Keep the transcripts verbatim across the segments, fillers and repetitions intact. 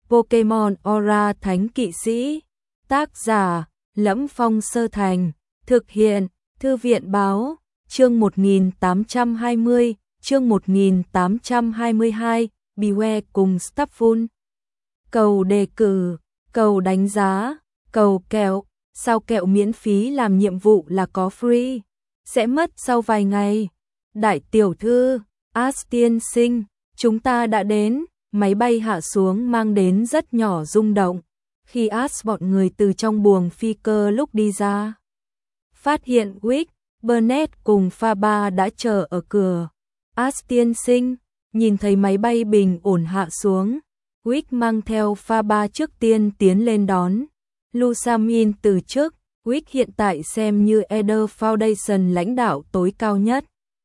Pokemon Aura Thánh Kỵ Sĩ. Tác giả: Lẫm Phong Sơ Thành. Thực hiện: Thư viện báo. Chương một nghìn tám trăm hai mươi, chương một nghìn tám trăm hai mươi hai, Beware cùng Stapful. Cầu đề cử, cầu đánh giá, cầu kẹo, sao kẹo miễn phí làm nhiệm vụ là có free, sẽ mất sau vài ngày. Đại tiểu thư, Ash tiên sinh, chúng ta đã đến. Máy bay hạ xuống mang đến rất nhỏ rung động. Khi Ash bọn người từ trong buồng phi cơ lúc đi ra, phát hiện Wick, Burnett cùng Faber đã chờ ở cửa. Ash tiên sinh, nhìn thấy máy bay bình ổn hạ xuống, Wick mang theo Faber trước tiên tiến lên đón. Lusamin từ chức, Wick hiện tại xem như Eder Foundation lãnh đạo tối cao nhất.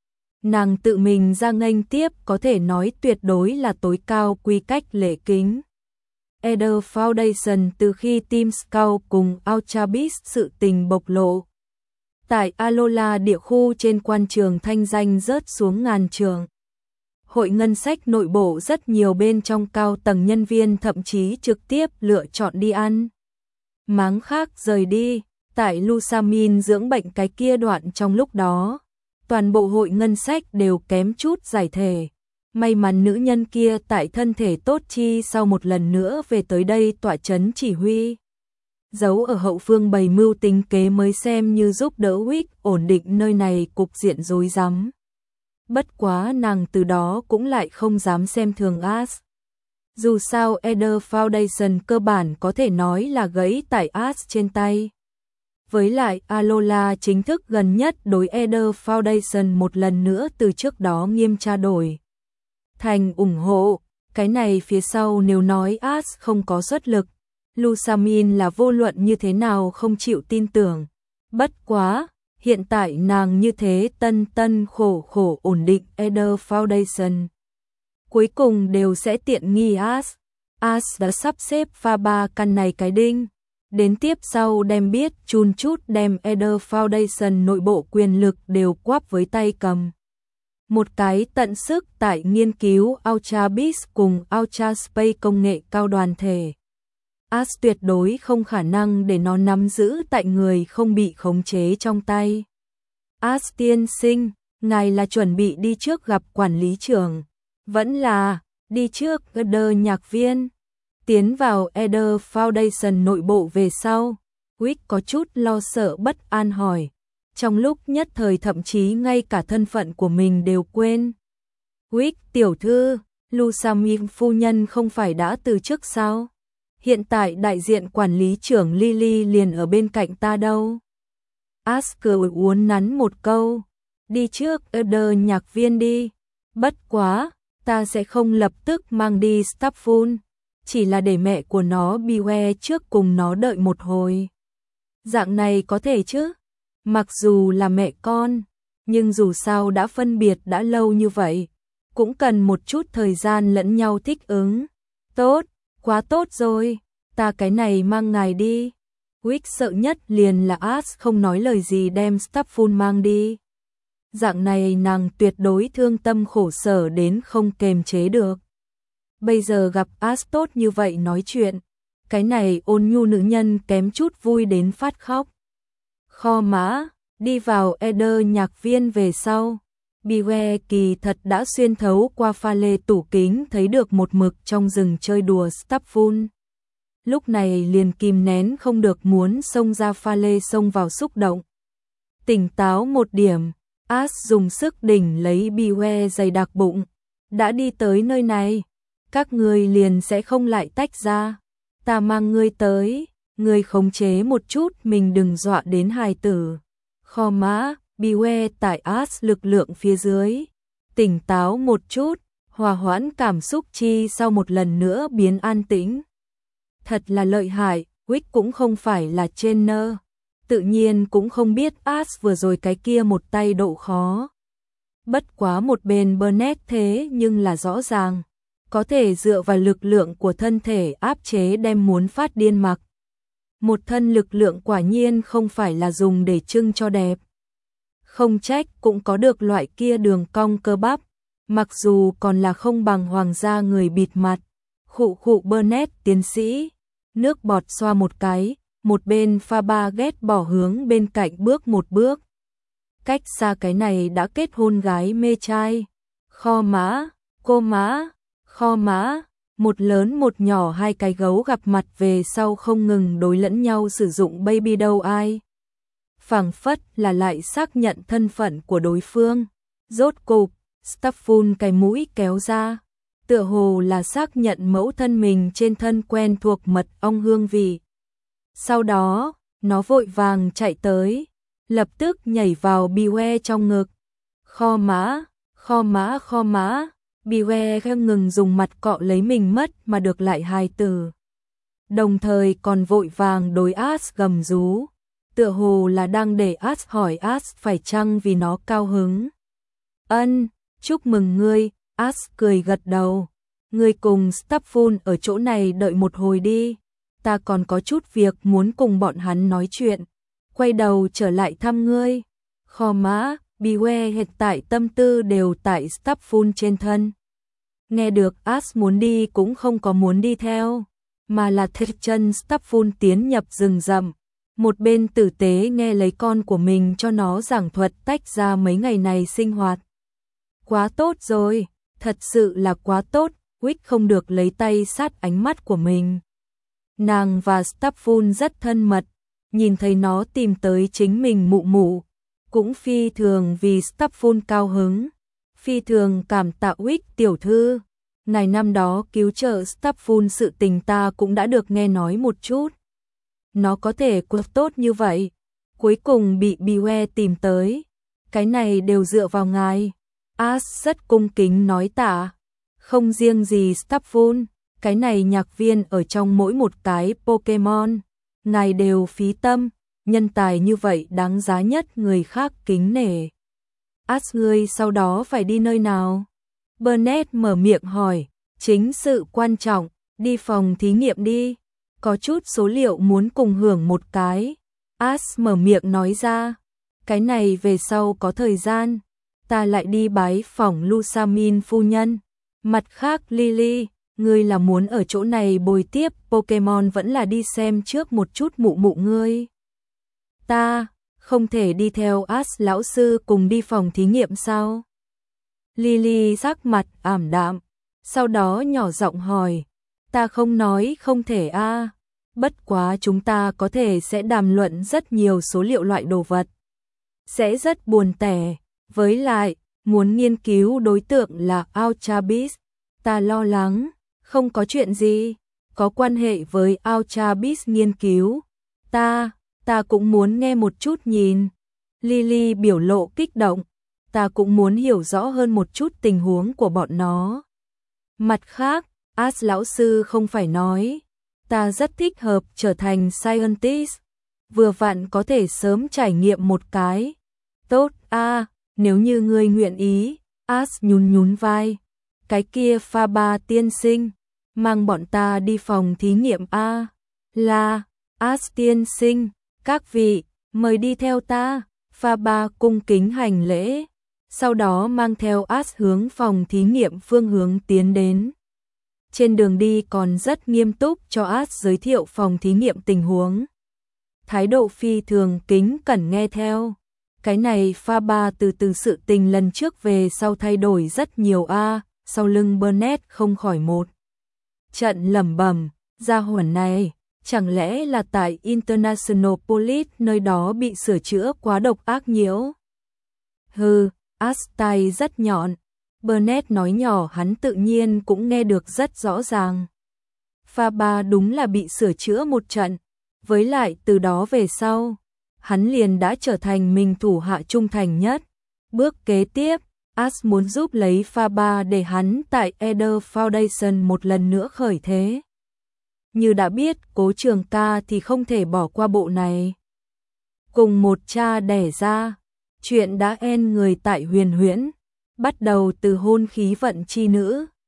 Nàng tự mình ra nghênh tiếp có thể nói tuyệt đối là tối cao quy cách lễ kính. Eder Foundation từ khi Team Scout cùng Ultrabis sự tình bộc lộ. Tại Alola địa khu trên quan trường thanh danh rớt xuống ngàn trường. Hội ngân sách nội bộ rất nhiều bên trong cao tầng nhân viên thậm chí trực tiếp lựa chọn đi ăn máng khác rời đi. Tại Lusamin dưỡng bệnh cái kia đoạn trong lúc đó, toàn bộ hội ngân sách đều kém chút giải thể. May mắn nữ nhân kia tại thân thể tốt chi sau một lần nữa về tới đây tọa chấn chỉ huy. Giấu ở hậu phương bày mưu tính kế mới xem như giúp đỡ Wick ổn định nơi này cục diện rối rắm. Bất quá nàng từ đó cũng lại không dám xem thường Ash. Dù sao Eder Foundation cơ bản có thể nói là gãy tại Ash trên tay. Với lại Alola chính thức gần nhất đối Eder Foundation một lần nữa từ trước đó nghiêm tra đổi thành ủng hộ. Cái này phía sau nếu nói Ash không có xuất lực, Lusamin là vô luận như thế nào không chịu tin tưởng. Bất quá, hiện tại nàng như thế tân tân khổ khổ ổn định Eder Foundation, cuối cùng đều sẽ tiện nghi Ash. Ash đã sắp xếp pha ba căn này cái đinh. Đến tiếp sau đem biết chun chút đem Eder Foundation nội bộ quyền lực đều quắp với tay cầm. Một cái tận sức tại nghiên cứu Ultrabis cùng Ultraspace công nghệ cao đoàn thể. Ash tuyệt đối không khả năng để nó nắm giữ tại người không bị khống chế trong tay. Ash tiên sinh, ngài là chuẩn bị đi trước gặp quản lý trưởng, vẫn là đi trước Eder nhạc viên? Tiến vào Eder Foundation nội bộ về sau, Wick có chút lo sợ bất an hỏi. Trong lúc nhất thời thậm chí ngay cả thân phận của mình đều quên. Wick tiểu thư, Lusamin phu nhân không phải đã từ chức sao? Hiện tại đại diện quản lý trưởng Lily liền ở bên cạnh ta đâu. Ash cười uốn nắn một câu. Đi trước Eder nhạc viên đi. Bất quá, ta sẽ không lập tức mang đi Stapful. Chỉ là để mẹ của nó Beware trước cùng nó đợi một hồi. Dạng này có thể chứ? Mặc dù là mẹ con, nhưng dù sao đã phân biệt đã lâu như vậy, cũng cần một chút thời gian lẫn nhau thích ứng. Tốt, quá tốt rồi, ta cái này mang ngài đi. Wick sợ nhất liền là Ash không nói lời gì đem Stapful mang đi. Dạng này nàng tuyệt đối thương tâm khổ sở đến không kềm chế được. Bây giờ gặp Ash tốt như vậy nói chuyện, cái này ôn nhu nữ nhân kém chút vui đến phát khóc. Kho mã, đi vào Eder nhạc viên về sau, Beware kỳ thật đã xuyên thấu qua pha lê tủ kính thấy được một mực trong rừng chơi đùa Stapful. Lúc này liền kìm nén không được muốn xông ra pha lê xông vào xúc động. Tỉnh táo một điểm, Ash dùng sức đỉnh lấy Beware dày đặc bụng. Đã đi tới nơi này, các ngươi liền sẽ không lại tách ra. Ta mang ngươi tới, ngươi khống chế một chút mình đừng dọa đến hài tử. Kho mã, Beware tại Ash lực lượng phía dưới. Tỉnh táo một chút, hòa hoãn cảm xúc chi sau một lần nữa biến an tĩnh. Thật là lợi hại, Wick cũng không phải là trainer. Tự nhiên cũng không biết Ash vừa rồi cái kia một tay độ khó. Bất quá một bên Burnett thế nhưng là rõ ràng. Có thể dựa vào lực lượng của thân thể áp chế đem muốn phát điên mặc. Một thân lực lượng quả nhiên không phải là dùng để trưng cho đẹp. Không trách cũng có được loại kia đường cong cơ bắp. Mặc dù còn là không bằng hoàng gia người bịt mặt. Khụ khụ Burnett tiến sĩ, nước bọt xoa một cái, một bên pha ba ghét bỏ hướng bên cạnh bước một bước. Cách xa cái này đã kết hôn gái mê trai. Kho má, cô má, kho má, một lớn một nhỏ hai cái gấu gặp mặt về sau không ngừng đối lẫn nhau sử dụng baby đâu ai. Phảng phất là lại xác nhận thân phận của đối phương. Rốt cục, Stafford cái mũi kéo ra, tựa hồ là xác nhận mẫu thân mình trên thân quen thuộc mật ong hương vị. Sau đó, nó vội vàng chạy tới, lập tức nhảy vào Beware trong ngực. Kho má, kho má, kho má, Beware không ngừng dùng mặt cọ lấy mình mất mà được lại hài từ. Đồng thời còn vội vàng đối Ash gầm rú, tựa hồ là đang để Ash hỏi Ash phải chăng vì nó cao hứng. Ân, chúc mừng ngươi, Ash cười gật đầu. Ngươi cùng Stafford ở chỗ này đợi một hồi đi, ta còn có chút việc muốn cùng bọn hắn nói chuyện, quay đầu trở lại thăm ngươi. Kho má, Beware hiện tại tâm tư đều tại Stafford trên thân. Nghe được Ash muốn đi cũng không có muốn đi theo, mà là theo chân Stafford tiến nhập rừng rậm. Một bên tử tế nghe lấy con của mình cho nó giảng thuật tách ra mấy ngày này sinh hoạt. Quá tốt rồi, thật sự là quá tốt, Wick không được lấy tay sát ánh mắt của mình. Nàng và Stafford rất thân mật, nhìn thấy nó tìm tới chính mình mụ mụ, cũng phi thường vì Stafford cao hứng, phi thường cảm tạ Wick tiểu thư. Này năm đó cứu trợ Stafford sự tình ta cũng đã được nghe nói một chút. Nó có thể quá tốt như vậy, cuối cùng bị Beware tìm tới, cái này đều dựa vào ngài. Ash rất cung kính nói tạ. Không riêng gì Stafford, cái này nhạc viên ở trong mỗi một cái Pokemon, ngài đều phí tâm, nhân tài như vậy đáng giá nhất người khác kính nể. Ash ngươi sau đó phải đi nơi nào? Burnett mở miệng hỏi, chính sự quan trọng, đi phòng thí nghiệm đi, có chút số liệu muốn cùng hưởng một cái. Ash mở miệng nói ra, cái này về sau có thời gian, ta lại đi bái phỏng Lusamin phu nhân. Mặt khác Lily, ngươi là muốn ở chỗ này bồi tiếp Pokemon vẫn là đi xem trước một chút mụ mụ ngươi? Ta, không thể đi theo Ash lão sư cùng đi phòng thí nghiệm sao? Lily sắc mặt ảm đạm, sau đó nhỏ giọng hỏi, ta không nói không thể a, à. Bất quá chúng ta có thể sẽ đàm luận rất nhiều số liệu loại đồ vật. Sẽ rất buồn tẻ, với lại, muốn nghiên cứu đối tượng là Ultra Beast, ta lo lắng, không có chuyện gì, có quan hệ với Ultra Beast nghiên cứu. Ta, ta cũng muốn nghe một chút nhìn. Lily biểu lộ kích động, ta cũng muốn hiểu rõ hơn một chút tình huống của bọn nó. Mặt khác, Ash lão sư không phải nói, ta rất thích hợp trở thành scientist, vừa vặn có thể sớm trải nghiệm một cái. Tốt a, à, nếu như ngươi nguyện ý. Ash nhún nhún vai, cái kia pha ba tiên sinh, mang bọn ta đi phòng thí nghiệm a. À. Là, Ash tiên sinh, các vị, mời đi theo ta. Pha ba cung kính hành lễ, sau đó mang theo Ash hướng phòng thí nghiệm phương hướng tiến đến. Trên đường đi còn rất nghiêm túc cho Ash giới thiệu phòng thí nghiệm tình huống. Thái độ phi thường kính cẩn nghe theo. Cái này pha ba từ từ sự tình lần trước về sau thay đổi rất nhiều a. À, sau lưng Burnett không khỏi một trận lẩm bẩm, gia hỏa này, chẳng lẽ là tại International Police nơi đó bị sửa chữa quá độc ác nhiễu? Hừ, Ash tai rất nhọn. Burnett nói nhỏ hắn tự nhiên cũng nghe được rất rõ ràng. Pha ba đúng là bị sửa chữa một trận, với lại từ đó về sau, hắn liền đã trở thành mình thủ hạ trung thành nhất. Bước kế tiếp, Ash muốn giúp lấy pha ba để hắn tại Eder Foundation một lần nữa khởi thế. Như đã biết Cố Trường Ca thì không thể bỏ qua bộ này. Cùng một cha đẻ ra, chuyện đã en người tại Huyền Huyễn, bắt đầu từ hôn khí vận chi nữ,